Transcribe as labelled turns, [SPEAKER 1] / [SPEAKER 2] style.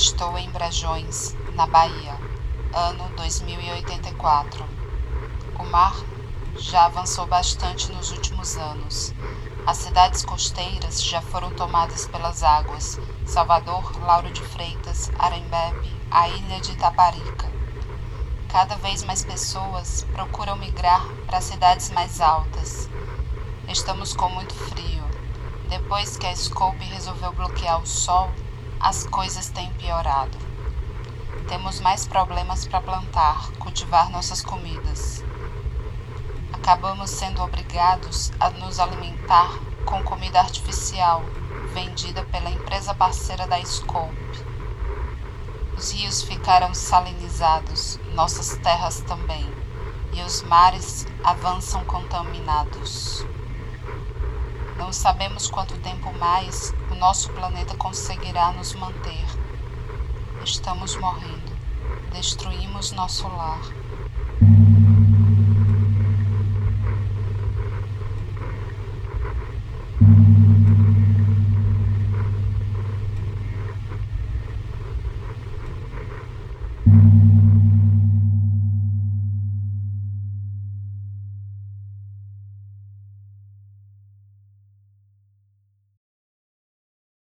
[SPEAKER 1] Estou em Brejões, na Bahia, ano 2084. O mar já avançou bastante nos últimos anos. As cidades costeiras já foram tomadas pelas águas: Salvador, Lauro de Freitas, Arembepe, a ilha de Itaparica. Cada vez mais pessoas procuram migrar para cidades mais altas. Estamos com muito frio. Depois que a Scope resolveu bloquear o sol, as coisas têm piorado. Temos mais problemas para plantar, cultivar nossas comidas. Acabamos sendo obrigados a nos alimentar com comida artificial, vendida pela empresa parceira da Scope. Os rios ficaram salinizados, nossas terras também, e os mares avançam contaminados. Não sabemos quanto tempo mais o nosso planeta conseguirá nos manter. Estamos morrendo. Destruímos nosso lar.